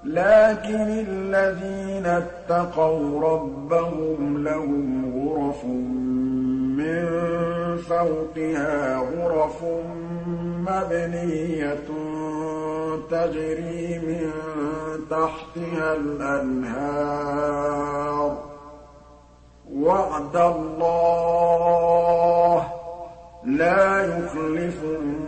لكن الذين اتقوا ربهم لهم غرف من فوقها غرف مبنية تجري من تحتها الأنهار وعد الله لا يخلف